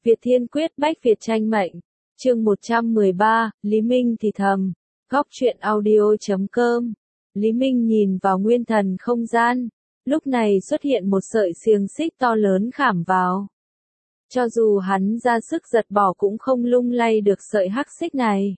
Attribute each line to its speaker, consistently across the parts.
Speaker 1: Việt Thiên Quyết Bách Việt Tranh Mệnh, chương 113, Lý Minh thì thầm, góc truyện audio.com. Lý Minh nhìn vào nguyên thần không gian, lúc này xuất hiện một sợi xiềng xích to lớn khảm vào. Cho dù hắn ra sức giật bỏ cũng không lung lay được sợi hắc xích này.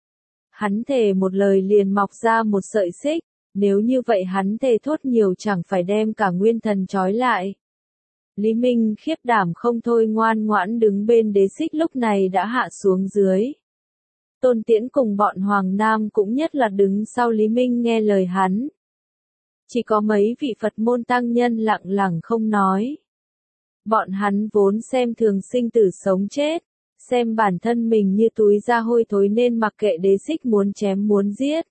Speaker 1: Hắn thề một lời liền mọc ra một sợi xích, nếu như vậy hắn thề thốt nhiều chẳng phải đem cả nguyên thần trói lại. Lý Minh khiếp đảm không thôi ngoan ngoãn đứng bên đế xích lúc này đã hạ xuống dưới. Tôn Tiễn cùng bọn Hoàng Nam cũng nhất là đứng sau Lý Minh nghe lời hắn. Chỉ có mấy vị Phật môn tăng nhân lặng lặng không nói. Bọn hắn vốn xem thường sinh tử sống chết, xem bản thân mình như túi da hôi thối nên mặc kệ đế xích muốn chém muốn giết.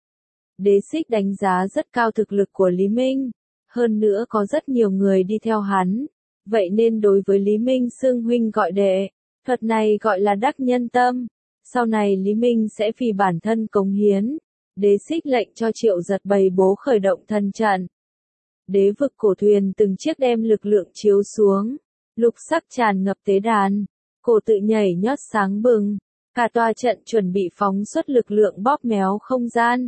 Speaker 1: Đế xích đánh giá rất cao thực lực của Lý Minh, hơn nữa có rất nhiều người đi theo hắn, vậy nên đối với Lý Minh xưng huynh gọi đệ, thuật này gọi là đắc nhân tâm. Sau này Lý Minh sẽ vì bản thân cống hiến, đế xích lệnh cho Triệu Giật bày bố khởi động thần trận. Đế vực cổ thuyền từng chiếc đem lực lượng chiếu xuống, lục sắc tràn ngập tế đàn, cổ tự nhảy nhót sáng bừng, cả tòa trận chuẩn bị phóng xuất lực lượng bóp méo không gian.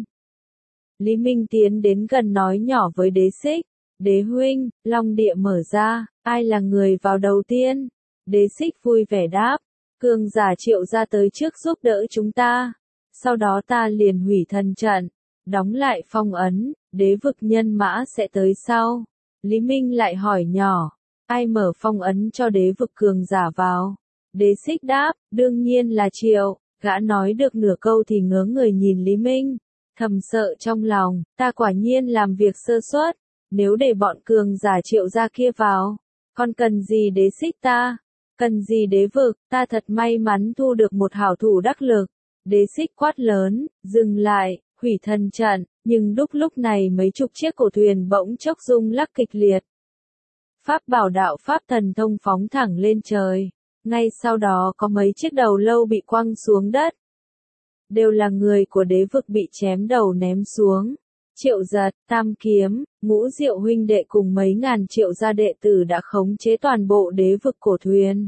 Speaker 1: Lý Minh tiến đến gần nói nhỏ với đế xích, đế huynh, long địa mở ra, ai là người vào đầu tiên? Đế xích vui vẻ đáp, cường giả Triệu ra tới trước giúp đỡ chúng ta, sau đó ta liền hủy thần trận, đóng lại phong ấn, đế vực nhân mã sẽ tới sau. Lý Minh lại hỏi nhỏ, ai mở phong ấn cho đế vực cường giả vào? Đế xích đáp, đương nhiên là Triệu. Gã nói được nửa câu thì ngớ người nhìn Lý Minh, thầm sợ trong lòng, ta quả nhiên làm việc sơ suất, nếu để bọn cường giả Triệu ra kia vào, còn cần gì đế xích ta? Cần gì đế vực, ta thật may mắn thu được một hảo thủ đắc lực. Đế xích quát lớn, dừng lại, hủy thần trận, nhưng lúc này mấy chục chiếc cổ thuyền bỗng chốc rung lắc kịch liệt. Pháp bảo đạo pháp thần thông phóng thẳng lên trời, ngay sau đó có mấy chiếc đầu lâu bị quăng xuống đất. Đều là người của đế vực bị chém đầu ném xuống. Triệu Giật, Tam Kiếm, Ngũ Diệu huynh đệ cùng mấy ngàn Triệu gia đệ tử đã khống chế toàn bộ đế vực cổ thuyền.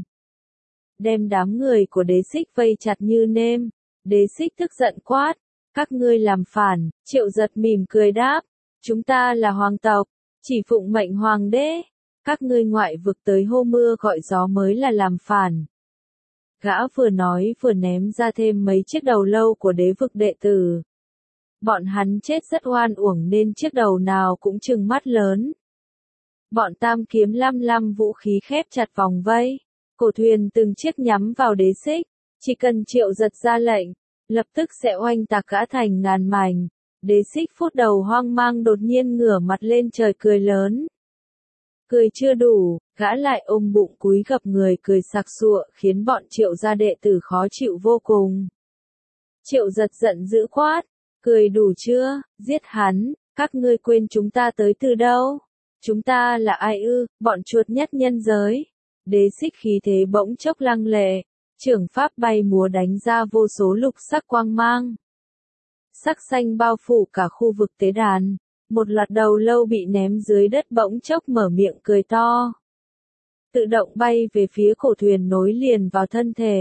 Speaker 1: Đem đám người của đế xích vây chặt như nêm. Đế xích tức giận quát, các ngươi làm phản. Triệu Giật mỉm cười đáp, chúng ta là hoàng tộc, chỉ phụng mệnh hoàng đế. Các ngươi ngoại vực tới hô mưa gọi gió mới là làm phản. Gã vừa nói vừa ném ra thêm mấy chiếc đầu lâu của đế vực đệ tử. Bọn hắn chết rất oan uổng nên chiếc đầu nào cũng trừng mắt lớn. Bọn Tam Kiếm lăm vũ khí khép chặt vòng vây. Cổ thuyền từng chiếc nhắm vào đế xích. Chỉ cần Triệu Giật ra lệnh, lập tức sẽ oanh tạc gã thành ngàn mảnh. Đế xích phút đầu hoang mang đột nhiên ngửa mặt lên trời cười lớn. Cười chưa đủ, gã lại ôm bụng cúi gập người cười sặc sụa khiến bọn Triệu gia đệ tử khó chịu vô cùng. Triệu Giật giận dữ quát, cười đủ chưa, giết hắn, các ngươi quên chúng ta tới từ đâu? Chúng ta là ai ư, bọn chuột nhất nhân giới. Đế xích khí thế bỗng chốc lăng lệ, trưởng pháp bay múa đánh ra vô số lục sắc quang mang. Sắc xanh bao phủ cả khu vực tế đàn. Một loạt đầu lâu bị ném dưới đất bỗng chốc mở miệng cười to. Tự động bay về phía cổ thuyền nối liền vào thân thể.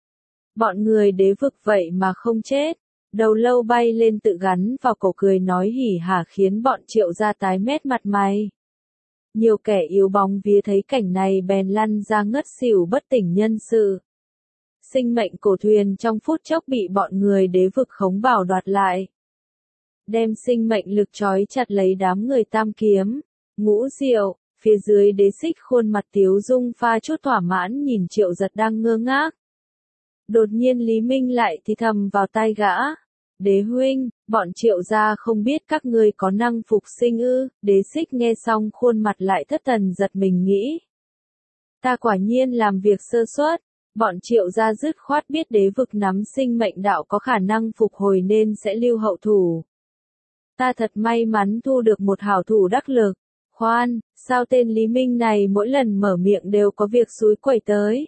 Speaker 1: Bọn người đế vực vậy mà không chết. Đầu lâu bay lên tự gắn vào cổ cười nói hỉ hả khiến bọn Triệu gia tái mét mặt mày. Nhiều kẻ yếu bóng vía thấy cảnh này bèn lăn ra ngất xỉu bất tỉnh nhân sự. Sinh mệnh cổ thuyền trong phút chốc bị bọn người đế vực khống bảo đoạt lại. Đem sinh mệnh lực trói chặt lấy đám người Tam Kiếm, Ngũ Diệu, phía dưới đế xích khuôn mặt tiếu dung pha chút thỏa mãn nhìn Triệu Giật đang ngơ ngác. Đột nhiên Lý Minh lại thì thầm vào tai gã. Đế huynh, bọn Triệu gia không biết các ngươi có năng phục sinh ư? Đế xích nghe xong khuôn mặt lại thất thần giật mình nghĩ. Ta quả nhiên làm việc sơ suất. Bọn Triệu gia dứt khoát biết đế vực nắm sinh mệnh đạo có khả năng phục hồi nên sẽ lưu hậu thủ. Ta thật may mắn thu được một hảo thủ đắc lực. Khoan, sao tên Lý Minh này mỗi lần mở miệng đều có việc xúi quẩy tới?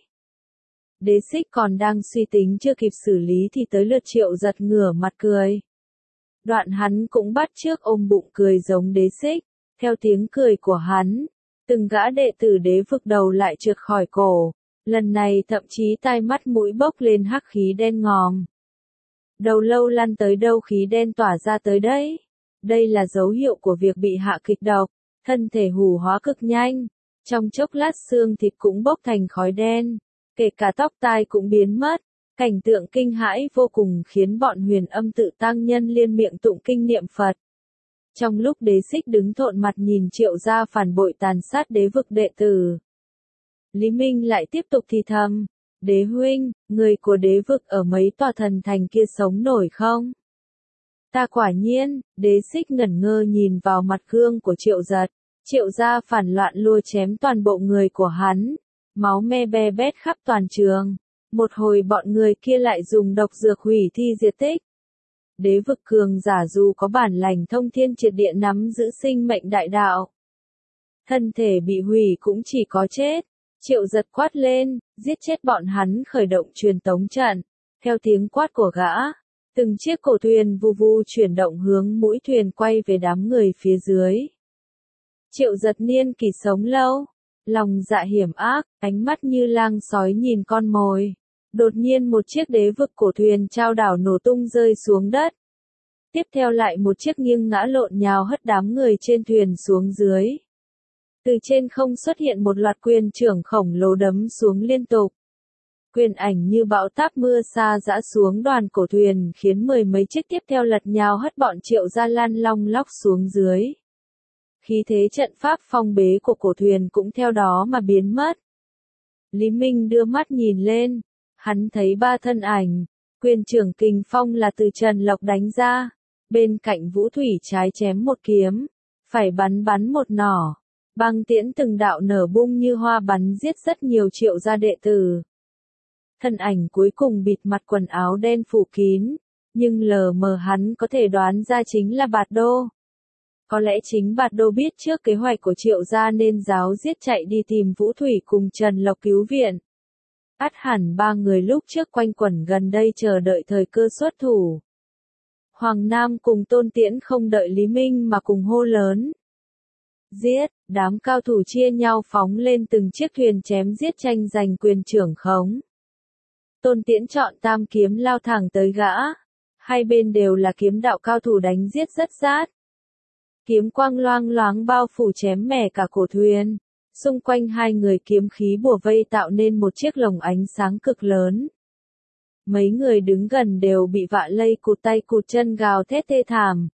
Speaker 1: Đế xích còn đang suy tính chưa kịp xử lý thì tới lượt Triệu Giật ngửa mặt cười. Đoạn hắn cũng bắt chước ôm bụng cười giống đế xích. Theo tiếng cười của hắn, từng gã đệ tử đế vực đầu lại trượt khỏi cổ. Lần này thậm chí tai mắt mũi bốc lên hắc khí đen ngòm. Đầu lâu lăn tới đâu khí đen tỏa ra tới đấy. Đây là dấu hiệu của việc bị hạ kịch độc, thân thể hủ hóa cực nhanh. Trong chốc lát xương thịt cũng bốc thành khói đen, kể cả tóc tai cũng biến mất. Cảnh tượng kinh hãi vô cùng khiến bọn Huyền Âm tự tăng nhân liên miệng tụng kinh niệm Phật. Trong lúc Đế Xích đứng thộn mặt nhìn Triệu gia phản bội tàn sát đế vực đệ tử, Lý Minh lại tiếp tục thì thầm, Đế huynh, người của đế vực ở mấy tòa thần thành kia sống nổi không? Ta quả nhiên, Đế Xích ngẩn ngơ nhìn vào mặt gương của Triệu Giật. Triệu gia phản loạn lùa chém toàn bộ người của hắn, máu me be bét khắp toàn trường. Một hồi bọn người kia lại dùng độc dược hủy thi diệt tích. Đế vực cường giả dù có bản lành thông thiên triệt địa nắm giữ sinh mệnh đại đạo, thân thể bị hủy cũng chỉ có chết. Triệu Giật quát lên, giết chết bọn hắn, khởi động truyền tống trận. Theo tiếng quát của gã, từng chiếc cổ thuyền vù vù chuyển động hướng mũi thuyền quay về đám người phía dưới. Triệu Giật niên kỷ sống lâu, lòng dạ hiểm ác, ánh mắt như lang sói nhìn con mồi. Đột nhiên một chiếc đế vực cổ thuyền chao đảo nổ tung rơi xuống đất. Tiếp theo lại một chiếc nghiêng ngã lộn nhào hất đám người trên thuyền xuống dưới. Từ trên không xuất hiện một loạt quyền trưởng khổng lồ đấm xuống liên tục. Quyền ảnh như bão táp mưa sa giã xuống đoàn cổ thuyền khiến mười mấy chiếc tiếp theo lật nhào hất bọn Triệu gia lăn long lóc xuống dưới. Khí thế trận pháp phong bế của cổ thuyền cũng theo đó mà biến mất. Lý Minh đưa mắt nhìn lên, hắn thấy ba thân ảnh, quyền trưởng kình phong là từ Trần Lộc đánh ra, bên cạnh Vũ Thủy trái chém một kiếm, phải bắn một nỏ, băng tiễn từng đạo nở bung như hoa bắn giết rất nhiều Triệu gia đệ tử. Thân ảnh cuối cùng bịt mặt quần áo đen phủ kín, nhưng lờ mờ hắn có thể đoán ra chính là Bạt Đô. Có lẽ chính Bạt Đô biết trước kế hoạch của Triệu gia nên ráo giết chạy đi tìm Vũ Thủy cùng Trần Lộc cứu viện. Ắt hẳn ba người lúc trước quanh quẩn gần đây chờ đợi thời cơ xuất thủ. Hoàng Nam cùng Tôn Tiễn không đợi Lý Minh mà cùng hô lớn. Giết, đám cao thủ chia nhau phóng lên từng chiếc thuyền chém giết tranh giành quyền trưởng khống. Tôn Tiễn chọn tam kiếm lao thẳng tới gã. Hai bên đều là kiếm đạo cao thủ đánh giết rất rát. Kiếm quang loang loáng bao phủ chém mẻ cả cổ thuyền. Xung quanh hai người kiếm khí bùa vây tạo nên một chiếc lồng ánh sáng cực lớn. Mấy người đứng gần đều bị vạ lây cụt tay cụt chân gào thét thê thảm.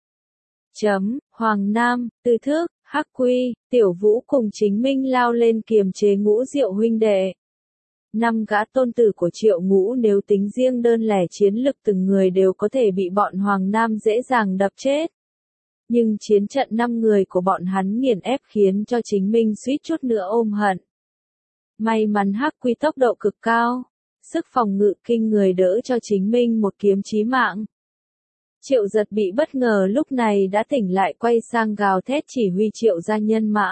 Speaker 1: Hoàng Nam, Tư Thước, Hắc Quy, Tiểu Vũ cùng Chính Minh lao lên kiềm chế Ngũ Diệu huynh đệ. 5 gã tôn tử của Triệu Ngũ nếu tính riêng đơn lẻ chiến lực từng người đều có thể bị bọn Hoàng Nam dễ dàng đập chết. Nhưng chiến trận 5 người của bọn hắn nghiền ép khiến cho Chính Minh suýt chút nữa ôm hận. May mắn Hắc Quy tốc độ cực cao, sức phòng ngự kinh người đỡ cho Chính Minh một kiếm chí mạng. Triệu Giật bị bất ngờ lúc này đã tỉnh lại quay sang gào thét chỉ huy Triệu gia nhân mã.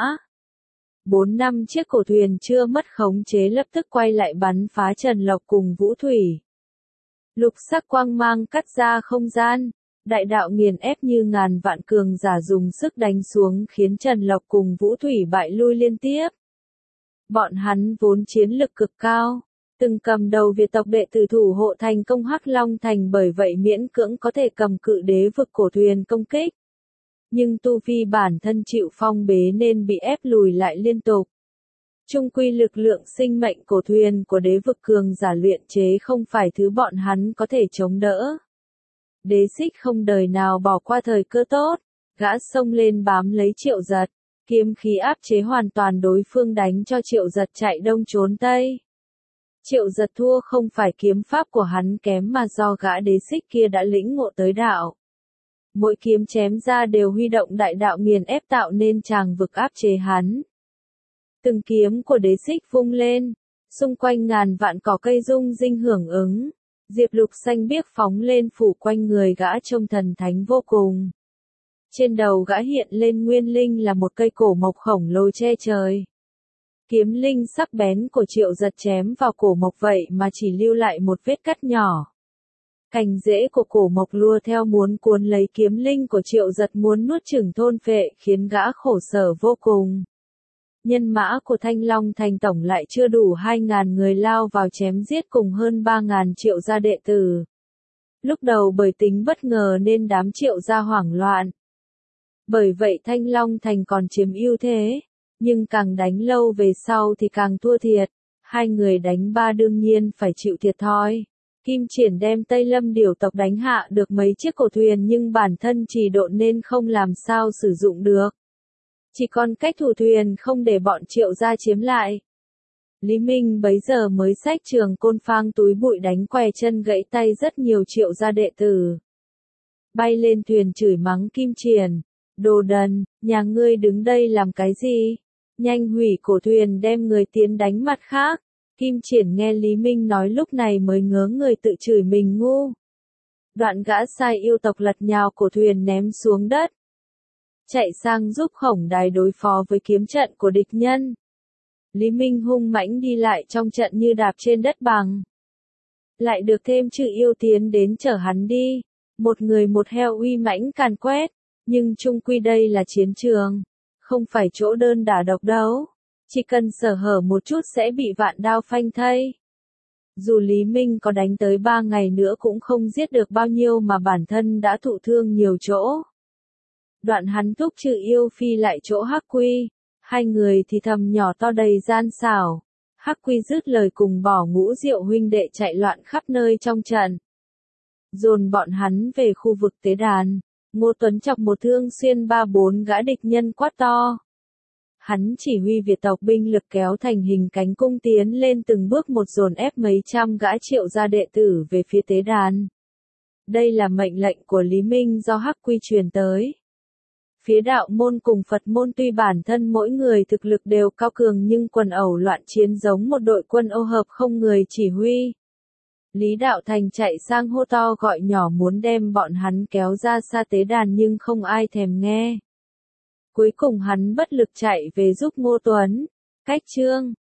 Speaker 1: 4-5 chiếc cổ thuyền chưa mất khống chế lập tức quay lại bắn phá Trần Lộc cùng Vũ Thủy. Lục sắc quang mang cắt ra không gian, đại đạo nghiền ép như ngàn vạn cường giả dùng sức đánh xuống khiến Trần Lộc cùng Vũ Thủy bại lui liên tiếp. Bọn hắn vốn chiến lực cực cao, từng cầm đầu Việt tộc đệ tử thủ hộ thành công Hắc Long Thành bởi vậy miễn cưỡng có thể cầm cự đế vực cổ thuyền công kích. Nhưng tu vi bản thân chịu phong bế nên bị ép lùi lại liên tục. Chung quy lực lượng sinh mệnh cổ thuyền của đế vực cường giả luyện chế không phải thứ bọn hắn có thể chống đỡ. Đế Xích không đời nào bỏ qua thời cơ tốt, gã xông lên bám lấy Triệu Giật, kiếm khí áp chế hoàn toàn đối phương đánh cho Triệu Giật chạy đông trốn tây. Triệu Giật thua không phải kiếm pháp của hắn kém mà do gã Đế Xích kia đã lĩnh ngộ tới đạo. Mỗi kiếm chém ra đều huy động đại đạo nghiền ép tạo nên tràng vực áp chế hắn. Từng kiếm của Đế Xích vung lên, xung quanh ngàn vạn cỏ cây rung rinh hưởng ứng. Diệp lục xanh biếc phóng lên phủ quanh người gã trông thần thánh vô cùng. Trên đầu gã hiện lên nguyên linh là một cây cổ mộc khổng lồ che trời. Kiếm linh sắc bén của Triệu Giật chém vào cổ mộc vậy mà chỉ lưu lại một vết cắt nhỏ. Cành rễ của cổ mộc lua theo muốn cuốn lấy kiếm linh của Triệu Giật muốn nuốt chửng thôn phệ khiến gã khổ sở vô cùng. Nhân mã của Thanh Long Thành tổng lại chưa đủ 2.000 người lao vào chém giết cùng hơn 3.000 Triệu gia đệ tử. Lúc đầu bởi tính bất ngờ nên đám Triệu gia hoảng loạn. Bởi vậy Thanh Long Thành còn chiếm ưu thế, nhưng càng đánh lâu về sau thì càng thua thiệt. 2 người đánh 3 đương nhiên phải chịu thiệt thòi. Kim Triển đem Tây Lâm Điểu tộc đánh hạ được mấy chiếc cổ thuyền nhưng bản thân trì độn nên không làm sao sử dụng được. Chỉ còn cách thủ thuyền không để bọn Triệu gia chiếm lại. Lý Minh bấy giờ mới xách trường côn phang túi bụi đánh què chân gãy tay rất nhiều Triệu gia đệ tử. Bay lên thuyền chửi mắng Kim Triển, đồ đần, nhà ngươi đứng đây làm cái gì? Nhanh hủy cổ thuyền đem người tiến đánh mặt khác. Kim Triển nghe Lý Minh nói lúc này mới ngớ người tự chửi mình ngu. Đoạn gã sai yêu tộc lật nhào cổ thuyền ném xuống đất. Chạy sang giúp Khổng Đài đối phó với kiếm trận của địch nhân. Lý Minh hung mãnh đi lại trong trận như đạp trên đất bằng. Lại được thêm chữ yêu tiến đến chở hắn đi. Một người một heo uy mãnh càn quét. Nhưng chung quy đây là chiến trường. Không phải chỗ đơn đả độc đấu. Chỉ cần sở hở một chút sẽ bị vạn đao phanh thây. Dù Lý Minh có đánh tới 3 ngày nữa cũng không giết được bao nhiêu mà bản thân đã thụ thương nhiều chỗ. Đoạn hắn thúc chữ yêu phi lại chỗ Hắc Quy. 2 người thì thầm nhỏ to đầy gian xảo. Hắc Quy dứt lời cùng bỏ Ngũ Diệu huynh đệ chạy loạn khắp nơi trong trận. Dồn bọn hắn về khu vực tế đàn. Ngô Tuấn chọc một thương xuyên 3-4 gã địch nhân quát to. Hắn chỉ huy Việt tộc binh lực kéo thành hình cánh cung tiến lên từng bước một dồn ép mấy trăm gã Triệu gia đệ tử về phía tế đàn. Đây là mệnh lệnh của Lý Minh do Hắc Quy truyền tới. Phía đạo môn cùng Phật môn tuy bản thân mỗi người thực lực đều cao cường nhưng quần ẩu loạn chiến giống một đội quân ô hợp không người chỉ huy. Lý Đạo Thành chạy sang hô to gọi nhỏ muốn đem bọn hắn kéo ra xa tế đàn nhưng không ai thèm nghe. Cuối cùng hắn bất lực chạy về giúp Ngô Tuấn. Cách chương